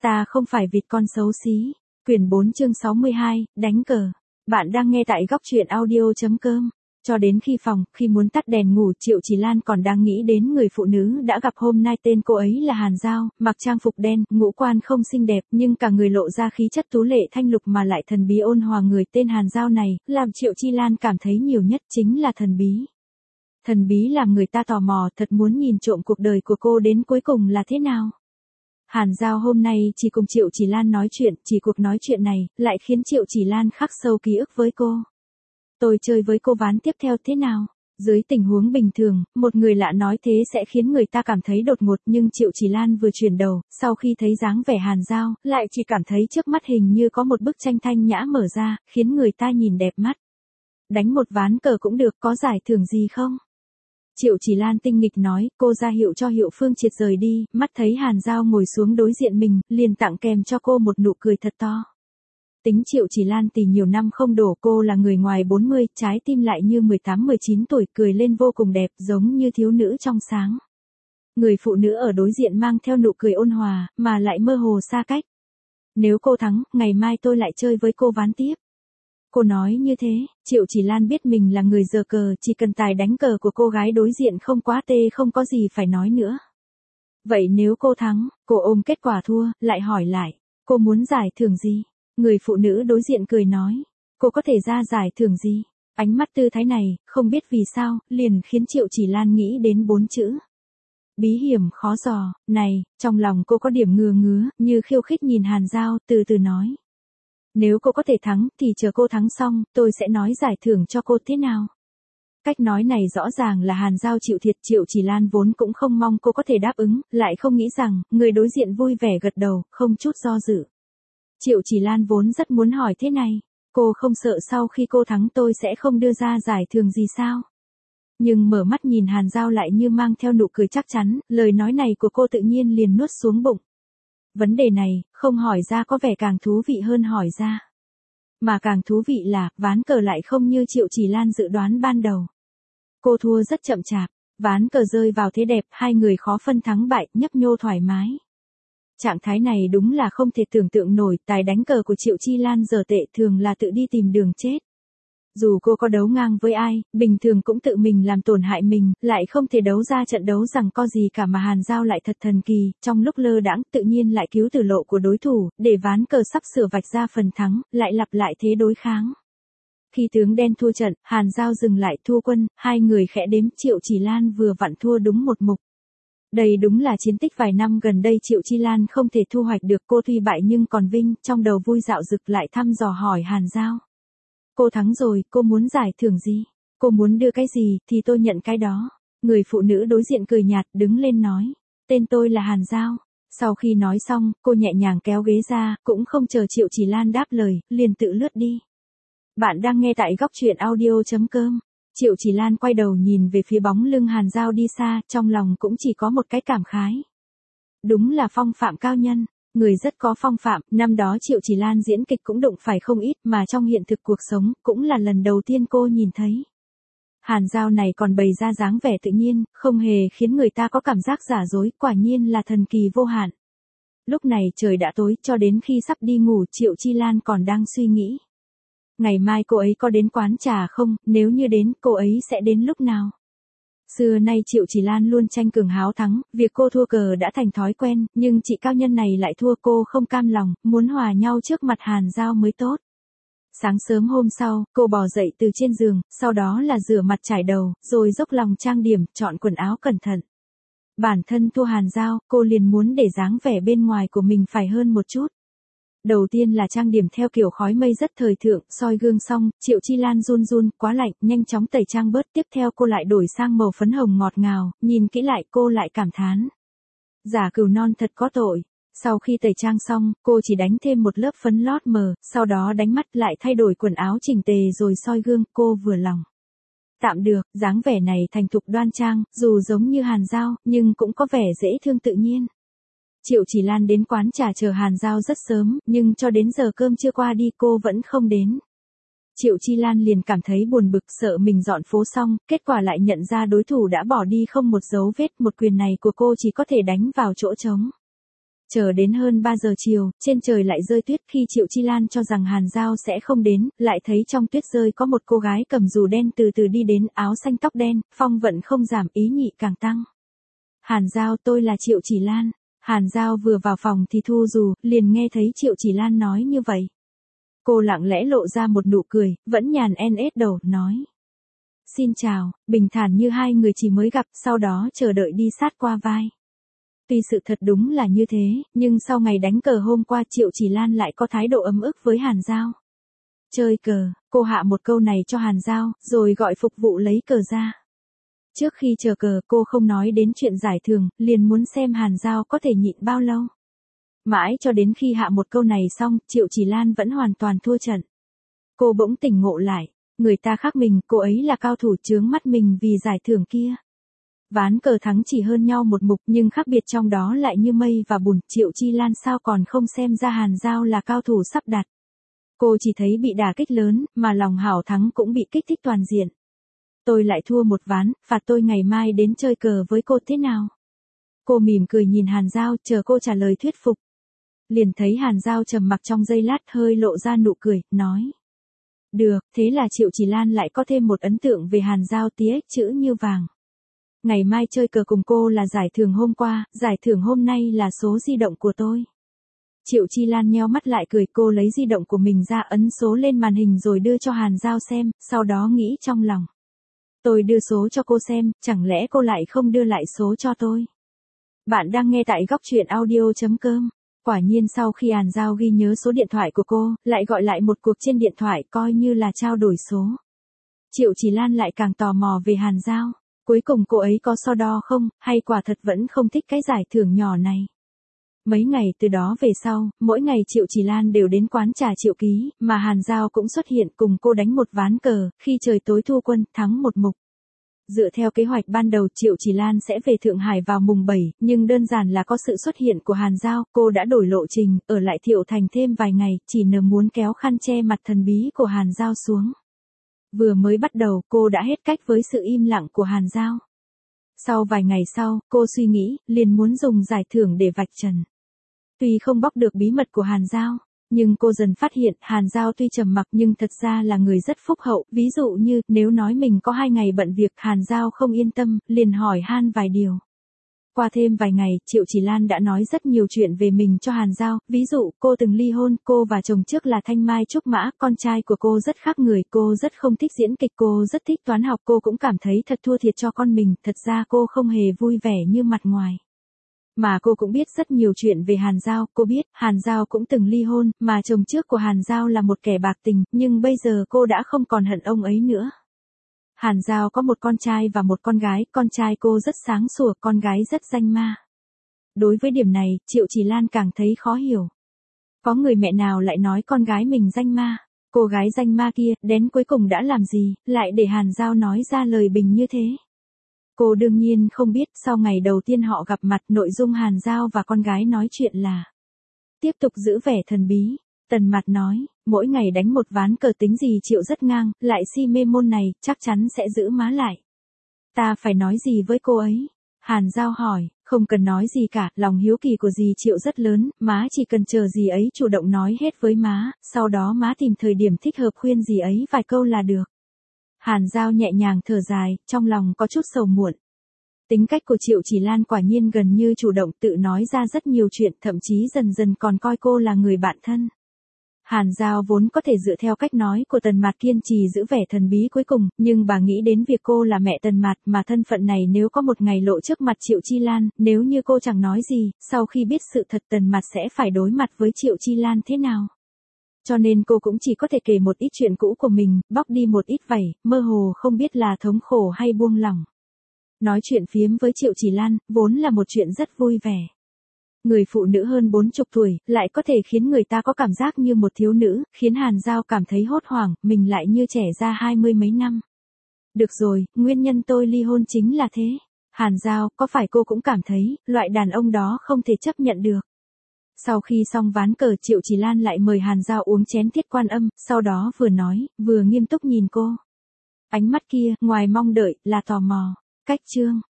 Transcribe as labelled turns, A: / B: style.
A: Ta không phải vịt con xấu xí. Quyển 4 chương 62, đánh cờ. Bạn đang nghe tại góc truyện audio.com. Cho đến khi muốn tắt đèn ngủ, Triệu Chỉ Lan còn đang nghĩ đến người phụ nữ đã gặp hôm nay. Tên cô ấy là Hàn Giao, mặc trang phục đen, ngũ quan không xinh đẹp, nhưng cả người lộ ra khí chất tú lệ thanh lục mà lại thần bí ôn hòa. Người tên Hàn Giao này, làm Triệu Chi Lan cảm thấy nhiều nhất chính là thần bí. Thần bí làm người ta tò mò, thật muốn nhìn trộm cuộc đời của cô đến cuối cùng là thế nào. Hàn Giao hôm nay chỉ cùng Triệu Chỉ Lan nói chuyện, chỉ cuộc nói chuyện này, lại khiến Triệu Chỉ Lan khắc sâu ký ức với cô. Tôi chơi với cô ván tiếp theo thế nào? Dưới tình huống bình thường, một người lạ nói thế sẽ khiến người ta cảm thấy đột ngột, nhưng Triệu Chỉ Lan vừa chuyển đầu, sau khi thấy dáng vẻ Hàn Giao, lại chỉ cảm thấy trước mắt hình như có một bức tranh thanh nhã mở ra, khiến người ta nhìn đẹp mắt. Đánh một ván cờ cũng được, có giải thưởng gì không? Triệu Chỉ Lan tinh nghịch nói, cô ra hiệu cho Hiệu Phương Triệt rời đi, mắt thấy Hàn Giao ngồi xuống đối diện mình, liền tặng kèm cho cô một nụ cười thật to. Tính Triệu Chỉ Lan tỉ nhiều năm không đổ, cô là người ngoài 40, trái tim lại như 18-19 tuổi, cười lên vô cùng đẹp, giống như thiếu nữ trong sáng. Người phụ nữ ở đối diện mang theo nụ cười ôn hòa, mà lại mơ hồ xa cách. Nếu cô thắng, ngày mai tôi lại chơi với cô ván tiếp. Cô nói như thế, Triệu Chỉ Lan biết mình là người giở cờ, chỉ cần tài đánh cờ của cô gái đối diện không quá tê không có gì phải nói nữa. Vậy nếu cô thắng, cô ôm kết quả thua, lại hỏi lại, cô muốn giải thưởng gì? Người phụ nữ đối diện cười nói, cô có thể ra giải thưởng gì? Ánh mắt tư thái này, không biết vì sao, liền khiến Triệu Chỉ Lan nghĩ đến 4 chữ. Bí hiểm khó dò, này, trong lòng cô có điểm ngứa, như khiêu khích nhìn Hàn Giao, từ từ nói. Nếu cô có thể thắng, thì chờ cô thắng xong, tôi sẽ nói giải thưởng cho cô thế nào? Cách nói này rõ ràng là Hàn Giao chịu thiệt. Triệu Chỉ Lan vốn cũng không mong cô có thể đáp ứng, lại không nghĩ rằng, người đối diện vui vẻ gật đầu, không chút do dự. Triệu Chỉ Lan vốn rất muốn hỏi thế này, cô không sợ sau khi cô thắng tôi sẽ không đưa ra giải thưởng gì sao? Nhưng mở mắt nhìn Hàn Giao lại như mang theo nụ cười chắc chắn, lời nói này của cô tự nhiên liền nuốt xuống bụng. Vấn đề này, không hỏi ra có vẻ càng thú vị hơn hỏi ra. Mà càng thú vị là, ván cờ lại không như Triệu Chỉ Lan dự đoán ban đầu. Cô thua rất chậm chạp, ván cờ rơi vào thế đẹp, hai người khó phân thắng bại, nhấp nhô thoải mái. Trạng thái này đúng là không thể tưởng tượng nổi, tài đánh cờ của Triệu Chi Lan giờ tệ thường là tự đi tìm đường chết. Dù cô có đấu ngang với ai, bình thường cũng tự mình làm tổn hại mình, lại không thể đấu ra trận đấu rằng có gì cả. Mà Hàn Giao lại thật thần kỳ, trong lúc lơ đãng tự nhiên lại cứu tử lộ của đối thủ, để ván cờ sắp sửa vạch ra phần thắng, lại lặp lại thế đối kháng. Khi tướng đen thua trận, Hàn Giao dừng lại thua quân, hai người khẽ đếm, Triệu Chỉ Lan vừa vặn thua đúng một mục. Đây đúng là chiến tích vài năm gần đây Triệu Chi Lan không thể thu hoạch được. Cô tuy bại nhưng còn vinh, trong đầu vui dạo dực lại thăm dò hỏi Hàn Giao. Cô thắng rồi, cô muốn giải thưởng gì? Cô muốn đưa cái gì, thì tôi nhận cái đó. Người phụ nữ đối diện cười nhạt, đứng lên nói. Tên tôi là Hàn Giao. Sau khi nói xong, cô nhẹ nhàng kéo ghế ra, cũng không chờ Triệu Chỉ Lan đáp lời, liền tự lướt đi. Bạn đang nghe tại góc truyện audio.com. Triệu Chỉ Lan quay đầu nhìn về phía bóng lưng Hàn Giao đi xa, trong lòng cũng chỉ có một cái cảm khái. Đúng là phong phạm cao nhân, người rất có phong phạm. Năm đó Triệu Chỉ Lan diễn kịch cũng đụng phải không ít, mà trong hiện thực cuộc sống, cũng là lần đầu tiên cô nhìn thấy. Hàn Giao này còn bày ra dáng vẻ tự nhiên, không hề khiến người ta có cảm giác giả dối, quả nhiên là thần kỳ vô hạn. Lúc này trời đã tối, cho đến khi sắp đi ngủ Triệu Chi Lan còn đang suy nghĩ. Ngày mai cô ấy có đến quán trà không, nếu như đến, cô ấy sẽ đến lúc nào? Xưa nay Triệu Chỉ Lan luôn tranh cường háo thắng, việc cô thua cờ đã thành thói quen, nhưng chị cao nhân này lại thua, cô không cam lòng, muốn hòa nhau trước mặt Hàn Giao mới tốt. Sáng sớm hôm sau, cô bò dậy từ trên giường, sau đó là rửa mặt trải đầu, rồi dốc lòng trang điểm, chọn quần áo cẩn thận. Bản thân thua Hàn Giao, cô liền muốn để dáng vẻ bên ngoài của mình phải hơn một chút. Đầu tiên là trang điểm theo kiểu khói mây rất thời thượng, soi gương xong, Triệu Chi Lan run run, quá lạnh, nhanh chóng tẩy trang bớt, tiếp theo cô lại đổi sang màu phấn hồng ngọt ngào, nhìn kỹ lại cô lại cảm thán. Giả cừu non thật có tội. Sau khi tẩy trang xong, cô chỉ đánh thêm một lớp phấn lót mờ, sau đó đánh mắt lại thay đổi quần áo chỉnh tề rồi soi gương, cô vừa lòng. Tạm được, dáng vẻ này thành thục đoan trang, dù giống như Hàn Giao, nhưng cũng có vẻ dễ thương tự nhiên. Triệu Chỉ Lan đến quán trà chờ Hàn Giao rất sớm, nhưng cho đến giờ cơm chưa qua đi cô vẫn không đến. Triệu Chi Lan liền cảm thấy buồn bực, sợ mình dọn phố xong, kết quả lại nhận ra đối thủ đã bỏ đi không một dấu vết, một quyền này của cô chỉ có thể đánh vào chỗ trống. Chờ đến hơn 3 giờ chiều, trên trời lại rơi tuyết. Khi Triệu Chi Lan cho rằng Hàn Giao sẽ không đến, lại thấy trong tuyết rơi có một cô gái cầm dù đen từ từ đi đến, áo xanh tóc đen, phong vận không giảm, ý nhị càng tăng. Hàn Giao, tôi là Triệu Chỉ Lan. Hàn Giao vừa vào phòng thì thu dù, liền nghe thấy Triệu Chỉ Lan nói như vậy. Cô lặng lẽ lộ ra một nụ cười, vẫn nhàn NS đầu, nói. Xin chào, bình thản như hai người chỉ mới gặp, sau đó chờ đợi đi sát qua vai. Tuy sự thật đúng là như thế, nhưng sau ngày đánh cờ hôm qua Triệu Chỉ Lan lại có thái độ ấm ức với Hàn Giao. Chơi cờ, cô hạ một câu này cho Hàn Giao, rồi gọi phục vụ lấy cờ ra. Trước khi chờ cờ cô không nói đến chuyện giải thưởng, liền muốn xem Hàn Giao có thể nhịn bao lâu. Mãi cho đến khi hạ một câu này xong, Triệu Chỉ Lan vẫn hoàn toàn thua trận. Cô bỗng tỉnh ngộ lại, người ta khác mình, cô ấy là cao thủ, chướng mắt mình vì giải thưởng kia. Ván cờ thắng chỉ hơn nhau một mục nhưng khác biệt trong đó lại như mây và bùn. Triệu Chi Lan sao còn không xem ra Hàn Giao là cao thủ sắp đặt. Cô chỉ thấy bị đả kích lớn, mà lòng hảo thắng cũng bị kích thích toàn diện. Tôi lại thua một ván, phạt tôi ngày mai đến chơi cờ với cô thế nào? Cô mỉm cười nhìn Hàn Giao, chờ cô trả lời thuyết phục. Liền thấy Hàn Giao trầm mặc trong giây lát, hơi lộ ra nụ cười, nói. Được, thế là Triệu Chỉ Lan lại có thêm một ấn tượng về Hàn Giao, tía chữ như vàng. Ngày mai chơi cờ cùng cô là giải thưởng hôm qua, giải thưởng hôm nay là số di động của tôi. Triệu Chi Lan nheo mắt lại cười, cô lấy di động của mình ra ấn số lên màn hình rồi đưa cho Hàn Giao xem, sau đó nghĩ trong lòng. Tôi đưa số cho cô xem, chẳng lẽ cô lại không đưa lại số cho tôi? Bạn đang nghe tại góc truyện audio.com. Quả nhiên sau khi Hàn Giao ghi nhớ số điện thoại của cô, lại gọi lại một cuộc trên điện thoại coi như là trao đổi số. Triệu Chỉ Lan lại càng tò mò về Hàn Giao. Cuối cùng cô ấy có so đo không, hay quả thật vẫn không thích cái giải thưởng nhỏ này. Mấy ngày từ đó về sau, mỗi ngày Triệu Chỉ Lan đều đến quán trà Triệu Ký, mà Hàn Giao cũng xuất hiện cùng cô đánh một ván cờ, khi trời tối thu quân, thắng một mục. Dựa theo kế hoạch ban đầu Triệu Chỉ Lan sẽ về Thượng Hải vào mùng 7, nhưng đơn giản là có sự xuất hiện của Hàn Giao, cô đã đổi lộ trình, ở lại Thiệu Thành thêm vài ngày, chỉ nờ muốn kéo khăn che mặt thần bí của Hàn Giao xuống. Vừa mới bắt đầu cô đã hết cách với sự im lặng của Hàn Giao. Sau vài ngày sau, cô suy nghĩ, liền muốn dùng giải thưởng để vạch trần. Tuy không bóc được bí mật của Hàn Giao, nhưng cô dần phát hiện Hàn Giao tuy trầm mặc nhưng thật ra là người rất phúc hậu. Ví dụ như, nếu nói mình có 2 ngày bận việc, Hàn Giao không yên tâm, liền hỏi han vài điều. Qua thêm vài ngày, Triệu Chỉ Lan đã nói rất nhiều chuyện về mình cho Hàn Giao, ví dụ, cô từng ly hôn, cô và chồng trước là Thanh Mai Trúc Mã, con trai của cô rất khác người, cô rất không thích diễn kịch, cô rất thích toán học, cô cũng cảm thấy thật thua thiệt cho con mình, thật ra cô không hề vui vẻ như mặt ngoài. Mà cô cũng biết rất nhiều chuyện về Hàn Giao, cô biết, Hàn Giao cũng từng ly hôn, mà chồng trước của Hàn Giao là một kẻ bạc tình, nhưng bây giờ cô đã không còn hận ông ấy nữa. Hàn Giao có một con trai và một con gái, con trai cô rất sáng sủa, con gái rất danh ma. Đối với điểm này, Triệu Chỉ Lan càng thấy khó hiểu. Có người mẹ nào lại nói con gái mình danh ma, cô gái danh ma kia, đến cuối cùng đã làm gì, lại để Hàn Giao nói ra lời bình như thế. Cô đương nhiên không biết, sau ngày đầu tiên họ gặp mặt, nội dung Hàn Giao và con gái nói chuyện là tiếp tục giữ vẻ thần bí. Tần Mạt nói, mỗi ngày đánh một ván cờ tính gì Triệu rất ngang, lại si mê môn này, chắc chắn sẽ giữ má lại. Ta phải nói gì với cô ấy? Hàn Giao hỏi, không cần nói gì cả, lòng hiếu kỳ của dì Triệu rất lớn, má chỉ cần chờ dì ấy chủ động nói hết với má, sau đó má tìm thời điểm thích hợp khuyên dì ấy vài câu là được. Hàn Giao nhẹ nhàng thở dài, trong lòng có chút sầu muộn. Tính cách của Triệu Chỉ Lan quả nhiên gần như chủ động, tự nói ra rất nhiều chuyện, thậm chí dần dần còn coi cô là người bạn thân. Hàn Giao vốn có thể dựa theo cách nói của Tần Mạt kiên trì giữ vẻ thần bí cuối cùng, nhưng bà nghĩ đến việc cô là mẹ Tần Mạt, mà thân phận này nếu có một ngày lộ trước mặt Triệu Chi Lan, nếu như cô chẳng nói gì, sau khi biết sự thật Tần Mạt sẽ phải đối mặt với Triệu Chi Lan thế nào. Cho nên cô cũng chỉ có thể kể một ít chuyện cũ của mình, bóc đi một ít vảy, mơ hồ không biết là thống khổ hay buông lỏng. Nói chuyện phiếm với Triệu Chỉ Lan, vốn là một chuyện rất vui vẻ. Người phụ nữ hơn 40 tuổi, lại có thể khiến người ta có cảm giác như một thiếu nữ, khiến Hàn Giao cảm thấy hốt hoảng, mình lại như trẻ ra 20 mấy năm. Được rồi, nguyên nhân tôi ly hôn chính là thế. Hàn Giao, có phải cô cũng cảm thấy, loại đàn ông đó không thể chấp nhận được. Sau khi xong ván cờ Triệu Chỉ Lan lại mời Hàn Giao uống chén Thiết Quan Âm, sau đó vừa nói, vừa nghiêm túc nhìn cô. Ánh mắt kia, ngoài mong đợi, là tò mò. Cách chương.